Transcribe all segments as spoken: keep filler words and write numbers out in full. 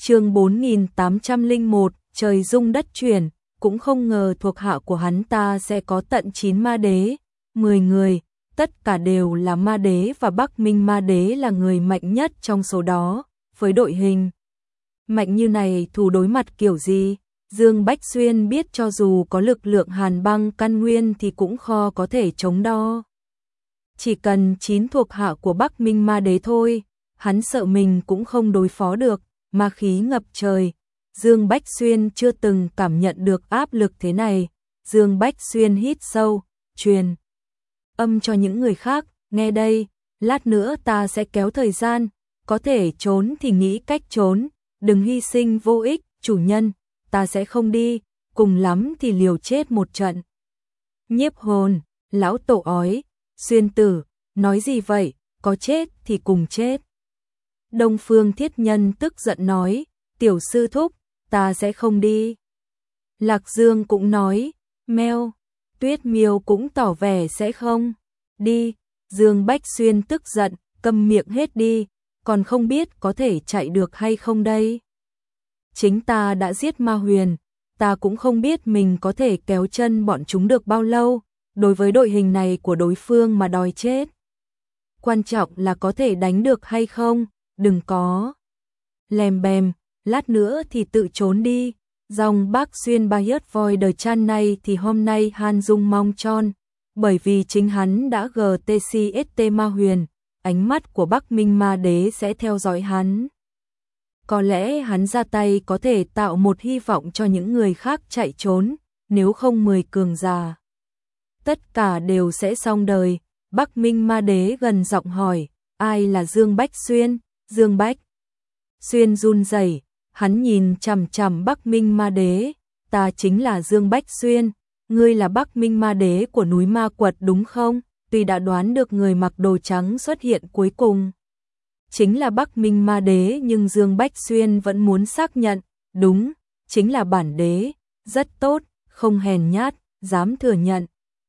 Chương bốn nghìn tám trăm lẻ một, trời rung đất chuyển, cũng không ngờ thuộc hạ của hắn ta sẽ có tận chín ma đế, mười người, tất cả đều là ma đế và Bắc Minh ma đế là người mạnh nhất trong số đó, với đội hình mạnh như này thù đối mặt kiểu gì? Dương Bách Xuyên biết cho dù có lực lượng hàn băng căn nguyên thì cũng khó có thể chống đo. Chỉ cần chín thuộc hạ của Bắc Minh ma đế thôi, hắn sợ mình cũng không đối phó được, ma khí ngập trời. Dương Bách Xuyên chưa từng cảm nhận được áp lực thế này. Dương Bách Xuyên hít sâu, truyền âm cho những người khác, nghe đây, lát nữa ta sẽ kéo thời gian, có thể trốn thì nghĩ cách trốn, đừng hy sinh vô ích, chủ nhân, ta sẽ không đi, cùng lắm thì liều chết một trận. Nhiếp hồn, lão tổ ói, Xuyên tử, nói gì vậy, có chết thì cùng chết. Đông Phương Thiết Nhân tức giận nói, tiểu sư thúc, ta sẽ không đi. Lạc Dương cũng nói, meo, Tuyết Miêu cũng tỏ vẻ sẽ không đi. Dương Bách Xuyên tức giận, câm miệng hết đi, còn không biết có thể chạy được hay không đây. Chính ta đã giết Ma Huyền, ta cũng không biết mình có thể kéo chân bọn chúng được bao lâu, đối với đội hình này của đối phương mà đòi chết. Quan trọng là có thể đánh được hay không, đừng có lèm bèm, lát nữa thì tự trốn đi. Dòng bác Xuyên Bayert voi đời chan này thì hôm nay Han Dung mong tròn, bởi vì chính hắn đã giê tê xê ét tê Ma Huyền, ánh mắt của Bắc Minh ma đế sẽ theo dõi hắn. Có lẽ hắn ra tay có thể tạo một hy vọng cho những người khác chạy trốn, nếu không mười cường giả tất cả đều sẽ xong đời. Bắc Minh ma đế gần giọng hỏi, ai là Dương Bách Xuyên? Dương Bách Xuyên run rẩy, hắn nhìn chằm chằm Bắc Minh ma đế, ta chính là Dương Bách Xuyên, ngươi là Bắc Minh ma đế của núi Ma Quật đúng không? Tuy đã đoán được người mặc đồ trắng xuất hiện cuối cùng chính là Bắc Minh ma đế, nhưng Dương Bách Xuyên vẫn muốn xác nhận, đúng, chính là bản đế, rất tốt, không hèn nhát, dám thừa nhận.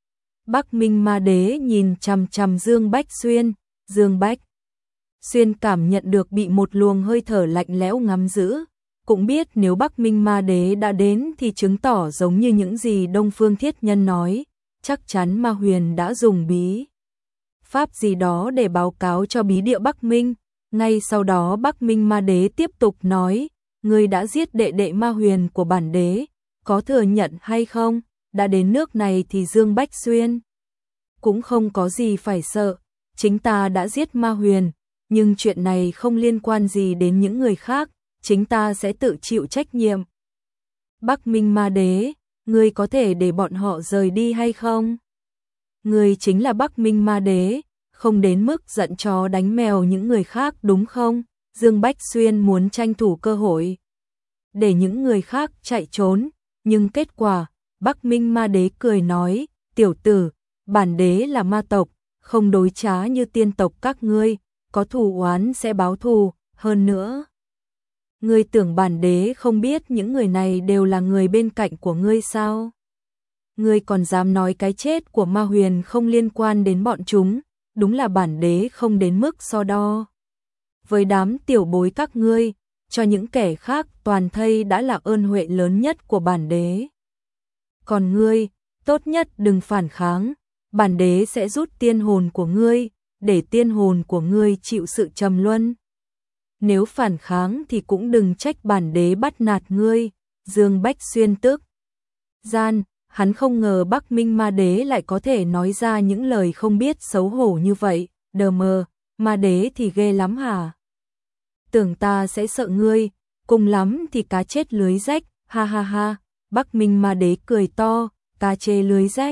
Bắc Minh ma đế nhìn chằm chằm Dương Bách Xuyên, Dương Bách Xuyên cảm nhận được bị một luồng hơi thở lạnh lẽo ngắm giữ, cũng biết nếu Bắc Minh ma đế đã đến thì chứng tỏ giống như những gì Đông Phương Thiết Nhân nói, chắc chắn Ma Huyền đã dùng bí pháp gì đó để báo cáo cho bí địa Bắc Minh. Ngay sau đó Bắc Minh ma đế tiếp tục nói, ngươi đã giết đệ đệ Ma Huyền của bản đế, có thừa nhận hay không? Đã đến nước này thì Dương Bách Xuyên cũng không có gì phải sợ, chính ta đã giết Ma Huyền, nhưng chuyện này không liên quan gì đến những người khác, chính ta sẽ tự chịu trách nhiệm. Bắc Minh ma đế, ngươi có thể để bọn họ rời đi hay không? Ngươi chính là Bắc Minh ma đế, không đến mức giận chó đánh mèo những người khác đúng không? Dương Bách Xuyên muốn tranh thủ cơ hội để những người khác chạy trốn, nhưng kết quả, Bắc Minh ma đế cười nói, tiểu tử, bản đế là ma tộc, không đối trá như tiên tộc các ngươi, có thù oán sẽ báo thù, hơn nữa. Ngươi tưởng bản đế không biết những người này đều là người bên cạnh của ngươi sao? Ngươi còn dám nói cái chết của Ma Huyền không liên quan đến bọn chúng, đúng là bản đế không đến mức so đo với đám tiểu bối các ngươi, cho những kẻ khác toàn thây đã là ơn huệ lớn nhất của bản đế. Còn ngươi, tốt nhất đừng phản kháng, bản đế sẽ rút tiên hồn của ngươi, để tiên hồn của ngươi chịu sự trầm luân. Nếu phản kháng thì cũng đừng trách bản đế bắt nạt ngươi. Dương Bách Xuyên tức gian, hắn không ngờ Bắc Minh ma đế lại có thể nói ra những lời không biết xấu hổ như vậy. Đờ mờ, ma đế thì ghê lắm hả? Tưởng ta sẽ sợ ngươi, cùng lắm thì cá chết lưới rách, ha ha ha. Bắc Minh ma đế cười to, cá chê lưới rách.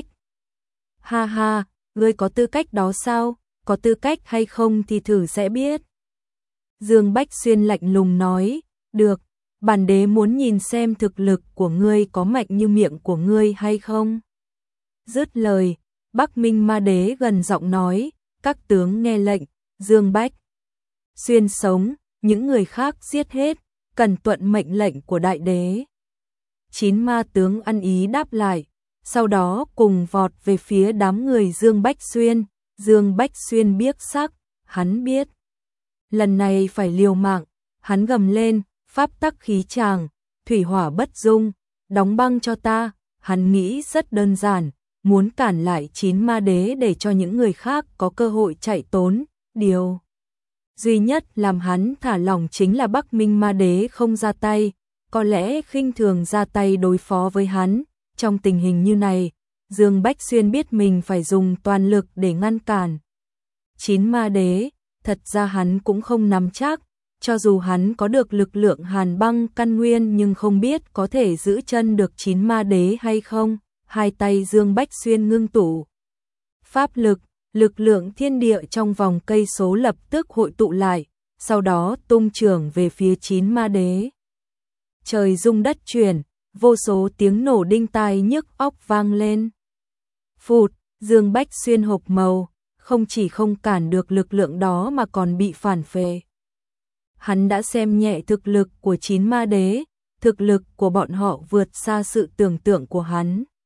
Ha ha, ngươi có tư cách đó sao? Có tư cách hay không thì thử sẽ biết. Dương Bách Xuyên lạnh lùng nói, được, bản đế muốn nhìn xem thực lực của ngươi có mạnh như miệng của ngươi hay không. Dứt lời, Bắc Minh ma đế gần giọng nói, các tướng nghe lệnh, Dương Bách Xuyên sống, những người khác giết hết, cần tuận mệnh lệnh của đại đế. Chín ma tướng ăn ý đáp lại, sau đó cùng vọt về phía đám người Dương Bách Xuyên. Dương Bách Xuyên biếc sắc, hắn biết lần này phải liều mạng, hắn gầm lên, pháp tắc khí tràng, thủy hỏa bất dung, đóng băng cho ta. Hắn nghĩ rất đơn giản, muốn cản lại chín ma đế để cho những người khác có cơ hội chạy trốn. Điều duy nhất làm hắn thả lỏng chính là Bắc Minh ma đế không ra tay, có lẽ khinh thường ra tay đối phó với hắn. Trong tình hình như này, Dương Bách Xuyên biết mình phải dùng toàn lực để ngăn cản chín ma đế. Thật ra hắn cũng không nắm chắc, cho dù hắn có được lực lượng hàn băng căn nguyên nhưng không biết có thể giữ chân được chín ma đế hay không. Hai tay Dương Bách Xuyên ngưng tụ pháp lực, lực lượng thiên địa trong vòng cây số lập tức hội tụ lại, sau đó tung chưởng về phía chín ma đế. Trời rung đất chuyển, vô số tiếng nổ đinh tai nhức óc vang lên. Phụt, Dương Bách Xuyên hộp màu, không chỉ không cản được lực lượng đó mà còn bị phản phệ. Hắn đã xem nhẹ thực lực của chín ma đế, thực lực của bọn họ vượt xa sự tưởng tượng của hắn.